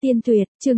Tiên Tuyệt, chương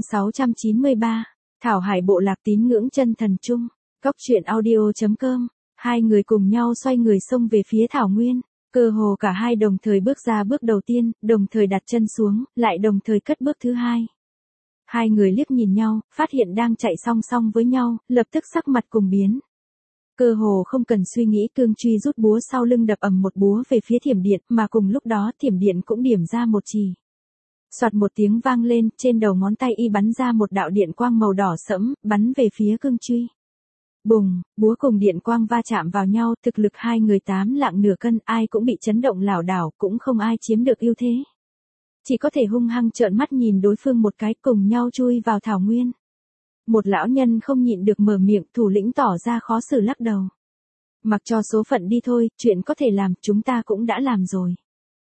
693. Thảo Hải bộ lạc tín ngưỡng chân thần trung. Cóc truyện audio.com. Hai người cùng nhau xoay người xông về phía Thảo Nguyên. Cơ hồ cả hai đồng thời bước ra bước đầu tiên, đồng thời đặt chân xuống, lại đồng thời cất bước thứ hai. Hai người liếc nhìn nhau, phát hiện đang chạy song song với nhau, lập tức sắc mặt cùng biến. Cơ hồ không cần suy nghĩ, Cương Truy rút búa sau lưng đập ầm một búa về phía Thiểm Điện, mà cùng lúc đó Thiểm Điện cũng điểm ra một chì. Soạt một tiếng vang lên, trên đầu ngón tay y bắn ra một đạo điện quang màu đỏ sẫm, bắn về phía Cương Truy. Bùng, búa cùng điện quang va chạm vào nhau, thực lực hai người 8 lạng nửa cân, ai cũng bị chấn động lảo đảo, cũng không ai chiếm được ưu thế. Chỉ có thể hung hăng trợn mắt nhìn đối phương một cái, cùng nhau chui vào thảo nguyên. Một lão nhân không nhịn được mở miệng, thủ lĩnh tỏ ra khó xử lắc đầu. Mặc cho số phận đi thôi, chuyện có thể làm, chúng ta cũng đã làm rồi.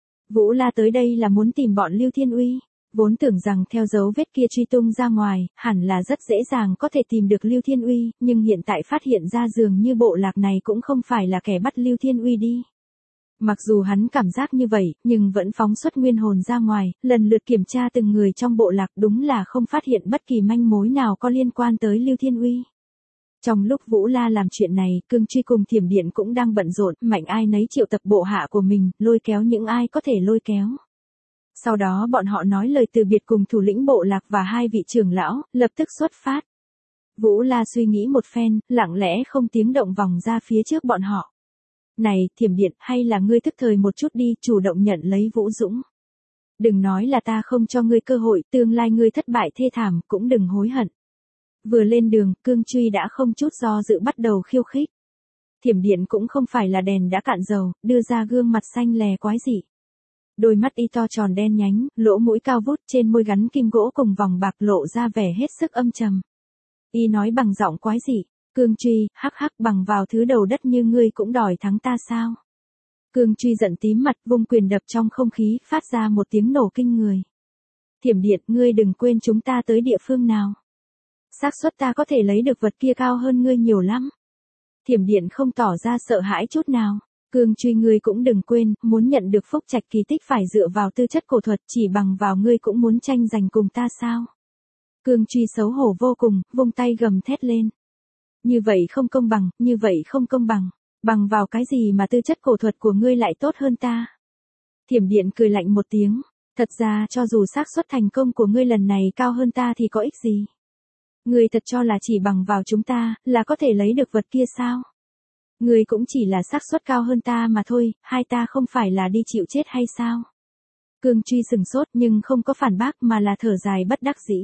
Vũ La tới đây là muốn tìm bọn Lưu Thiên Uy, vốn tưởng rằng theo dấu vết kia truy tung ra ngoài, hẳn là rất dễ dàng có thể tìm được Lưu Thiên Uy, nhưng hiện tại phát hiện ra dường như bộ lạc này cũng không phải là kẻ bắt Lưu Thiên Uy đi. Mặc dù hắn cảm giác như vậy, nhưng vẫn phóng xuất nguyên hồn ra ngoài, lần lượt kiểm tra từng người trong bộ lạc, đúng là không phát hiện bất kỳ manh mối nào có liên quan tới Lưu Thiên Uy. Trong lúc Vũ La làm chuyện này, Cương Truy cùng Thiểm Điện cũng đang bận rộn, mạnh ai nấy triệu tập bộ hạ của mình, lôi kéo những ai có thể lôi kéo. Sau đó bọn họ nói lời từ biệt cùng thủ lĩnh bộ lạc và hai vị trưởng lão, lập tức xuất phát. Vũ La suy nghĩ một phen, lặng lẽ không tiếng động vòng ra phía trước bọn họ. Này, Thiểm Điện, hay là ngươi thức thời một chút đi, chủ động nhận lấy Vũ Dũng. Đừng nói là ta không cho ngươi cơ hội, tương lai ngươi thất bại thê thảm, cũng đừng hối hận. Vừa lên đường, Cương Truy đã không chút do dự bắt đầu khiêu khích. Thiểm Điện cũng không phải là đèn đã cạn dầu, đưa ra gương mặt xanh lè quái dị. Đôi mắt y to tròn đen nhánh, lỗ mũi cao vút, trên môi gắn kim gỗ cùng vòng bạc, lộ ra vẻ hết sức âm trầm. Y nói bằng giọng quái dị, Cương Truy, hắc hắc, bằng vào thứ đầu đất như ngươi cũng đòi thắng ta sao? Cương Truy giận tím mặt, vung quyền đập trong không khí, phát ra một tiếng nổ kinh người. Thiểm Điện, ngươi đừng quên chúng ta tới địa phương nào. Xác suất ta có thể lấy được vật kia cao hơn ngươi nhiều lắm. Thiểm Điện không tỏ ra sợ hãi chút nào. Cương Truy, ngươi cũng đừng quên, muốn nhận được phúc trạch kỳ tích phải dựa vào tư chất cổ thuật, chỉ bằng vào ngươi cũng muốn tranh giành cùng ta sao? Cương Truy xấu hổ vô cùng, vung tay gầm thét lên. Như vậy không công bằng, như vậy không công bằng. Bằng vào cái gì mà tư chất cổ thuật của ngươi lại tốt hơn ta? Thiểm Điện cười lạnh một tiếng. Thật ra cho dù xác suất thành công của ngươi lần này cao hơn ta thì có ích gì? Ngươi thật cho là chỉ bằng vào chúng ta, là có thể lấy được vật kia sao? Ngươi cũng chỉ là xác suất cao hơn ta mà thôi, hai ta không phải là đi chịu chết hay sao? Cương Truy sừng sốt nhưng không có phản bác mà là thở dài bất đắc dĩ.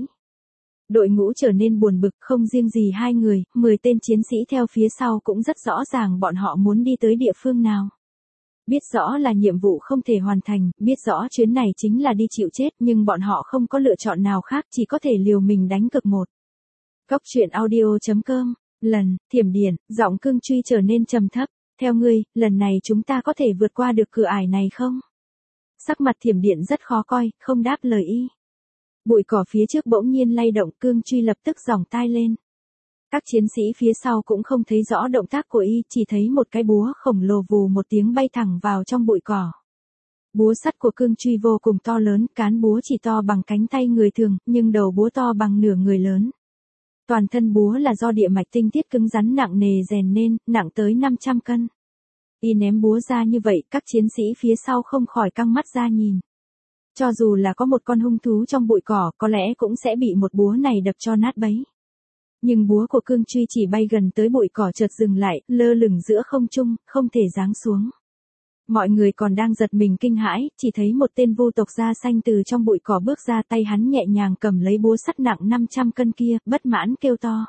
Đội ngũ trở nên buồn bực, không riêng gì hai người, 10 tên chiến sĩ theo phía sau cũng rất rõ ràng bọn họ muốn đi tới địa phương nào. Biết rõ là nhiệm vụ không thể hoàn thành, biết rõ chuyến này chính là đi chịu chết, nhưng bọn họ không có lựa chọn nào khác, chỉ có thể liều mình đánh cược một. Cóc truyện audio.com. Lần, Thiểm Điện, giọng Cương Truy trở nên trầm thấp. Theo ngươi, lần này chúng ta có thể vượt qua được cửa ải này không? Sắc mặt Thiểm Điện rất khó coi, không đáp lời y. Bụi cỏ phía trước bỗng nhiên lay động, Cương Truy lập tức giỏng tai lên. Các chiến sĩ phía sau cũng không thấy rõ động tác của y, chỉ thấy một cái búa khổng lồ vù một tiếng bay thẳng vào trong bụi cỏ. Búa sắt của Cương Truy vô cùng to lớn, cán búa chỉ to bằng cánh tay người thường, nhưng đầu búa to bằng nửa người lớn. Toàn thân búa là do địa mạch tinh thiết cứng rắn nặng nề rèn nên, nặng tới 500 cân. Y ném búa ra như vậy, các chiến sĩ phía sau không khỏi căng mắt ra nhìn. Cho dù là có một con hung thú trong bụi cỏ, có lẽ cũng sẽ bị một búa này đập cho nát bấy. Nhưng búa của Cương Truy chỉ bay gần tới bụi cỏ chợt dừng lại, lơ lửng giữa không trung, không thể giáng xuống. Mọi người còn đang giật mình kinh hãi, chỉ thấy một tên vu tộc da xanh từ trong bụi cỏ bước ra, tay hắn nhẹ nhàng cầm lấy búa sắt nặng 500 cân kia, bất mãn kêu to.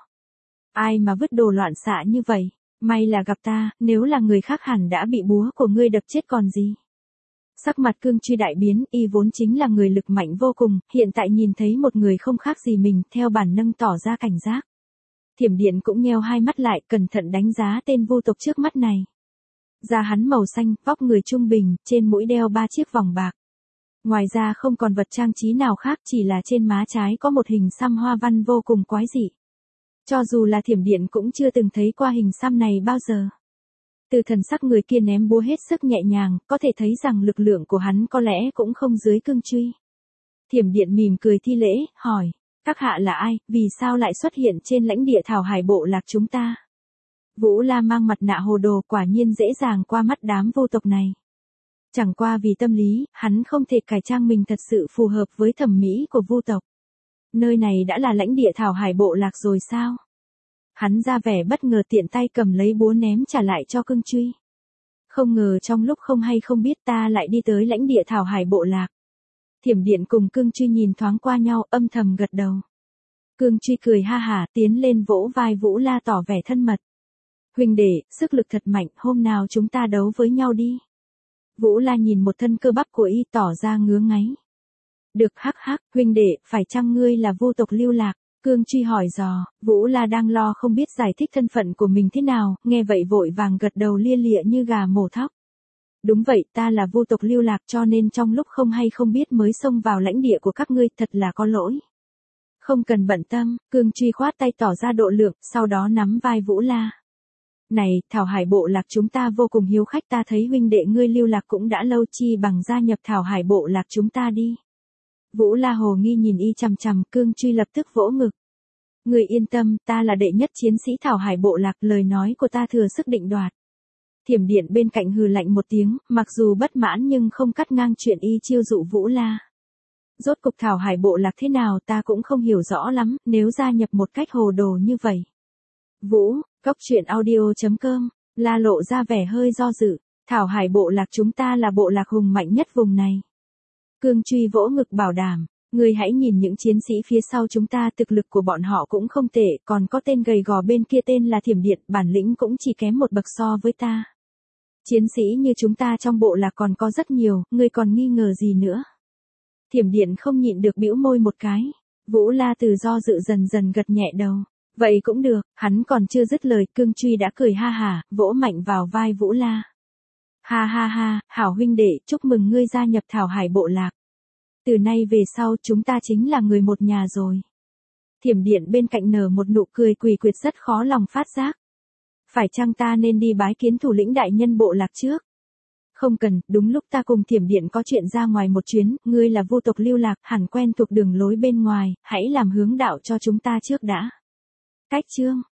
Ai mà vứt đồ loạn xạ như vậy? May là gặp ta, nếu là người khác hẳn đã bị búa của ngươi đập chết còn gì. Sắc mặt Cương Truy đại biến, y vốn chính là người lực mạnh vô cùng, hiện tại nhìn thấy một người không khác gì mình, theo bản năng tỏ ra cảnh giác. Thiểm Điện cũng nheo hai mắt lại, cẩn thận đánh giá tên vu tộc trước mắt này. Da hắn màu xanh, vóc người trung bình, trên mũi đeo 3 chiếc vòng bạc. Ngoài ra không còn vật trang trí nào khác, chỉ là trên má trái có một hình xăm hoa văn vô cùng quái dị. Cho dù là Thiểm Điện cũng chưa từng thấy qua hình xăm này bao giờ. Từ thần sắc người kia ném búa hết sức nhẹ nhàng, có thể thấy rằng lực lượng của hắn có lẽ cũng không dưới Cương Truy. Thiểm điện mỉm cười thi lễ, hỏi, các hạ là ai, vì sao lại xuất hiện trên lãnh địa Thảo Hải bộ lạc chúng ta? Vũ La mang mặt nạ hồ đồ, quả nhiên dễ dàng qua mắt đám vô tộc này. Chẳng qua vì tâm lý, hắn không thể cải trang mình thật sự phù hợp với thẩm mỹ của vu tộc. Nơi này đã là lãnh địa Thảo Hải bộ lạc rồi sao? Hắn ra vẻ bất ngờ, tiện tay cầm lấy búa ném trả lại cho Cương Truy. Không ngờ trong lúc không hay không biết ta lại đi tới lãnh địa Thảo Hải bộ lạc. Thiểm điện cùng Cương Truy nhìn thoáng qua nhau, âm thầm gật đầu. Cương Truy cười ha hả, tiến lên vỗ vai Vũ La tỏ vẻ thân mật. Huynh đệ, sức lực thật mạnh, hôm nào chúng ta đấu với nhau đi. Vũ La nhìn một thân cơ bắp của y tỏ ra ngứa ngáy. Được, hắc hắc, huynh đệ, phải chăng ngươi là vô tộc lưu lạc? Cương Truy hỏi dò. Vũ La đang lo không biết giải thích thân phận của mình thế nào, nghe vậy vội vàng gật đầu lia lịa như gà mổ thóc. Đúng vậy, ta là vô tộc lưu lạc, cho nên trong lúc không hay không biết mới xông vào lãnh địa của các ngươi, thật là có lỗi. Không cần bận tâm, Cương Truy khoát tay tỏ ra độ lượng, sau đó nắm vai Vũ La. Này, Thảo Hải bộ lạc chúng ta vô cùng hiếu khách, ta thấy huynh đệ ngươi lưu lạc cũng đã lâu, chi bằng gia nhập Thảo Hải bộ lạc chúng ta đi. Vũ La hồ nghi nhìn y chằm chằm, Cương Truy lập tức vỗ ngực. Ngươi yên tâm, ta là đệ nhất chiến sĩ Thảo Hải bộ lạc, lời nói của ta thừa sức định đoạt. Thiểm điện bên cạnh hừ lạnh một tiếng, mặc dù bất mãn nhưng không cắt ngang chuyện y chiêu dụ Vũ La. Rốt cục Thảo Hải bộ lạc thế nào ta cũng không hiểu rõ lắm, nếu gia nhập một cách hồ đồ như vậy. Vũ, Cốc Truyện Audio.com, La lộ ra vẻ hơi do dự. Thảo Hải bộ lạc chúng ta là bộ lạc hùng mạnh nhất vùng này. Cương Truy vỗ ngực bảo đảm, ngươi hãy nhìn những chiến sĩ phía sau chúng ta, thực lực của bọn họ cũng không tệ, còn có tên gầy gò bên kia tên là Thiểm điện, bản lĩnh cũng chỉ kém một bậc so với ta. Chiến sĩ như chúng ta trong bộ lạc còn có rất nhiều, ngươi còn nghi ngờ gì nữa? Thiểm điện không nhịn được bĩu môi một cái. Vũ La từ do dự dần dần gật nhẹ đầu. Vậy cũng được, hắn còn chưa dứt lời, Cương Truy đã cười ha hả, vỗ mạnh vào vai Vũ La. Ha ha ha, hảo huynh đệ, chúc mừng ngươi gia nhập Thảo Hải bộ lạc. Từ nay về sau chúng ta chính là người một nhà rồi. Thiểm điện bên cạnh nở một nụ cười quỷ quyệt rất khó lòng phát giác. Phải chăng ta nên đi bái kiến thủ lĩnh đại nhân bộ lạc trước? Không cần, đúng lúc ta cùng Thiểm điện có chuyện ra ngoài một chuyến, ngươi là vô tộc lưu lạc, hẳn quen thuộc đường lối bên ngoài, hãy làm hướng đạo cho chúng ta trước đã. Cách chương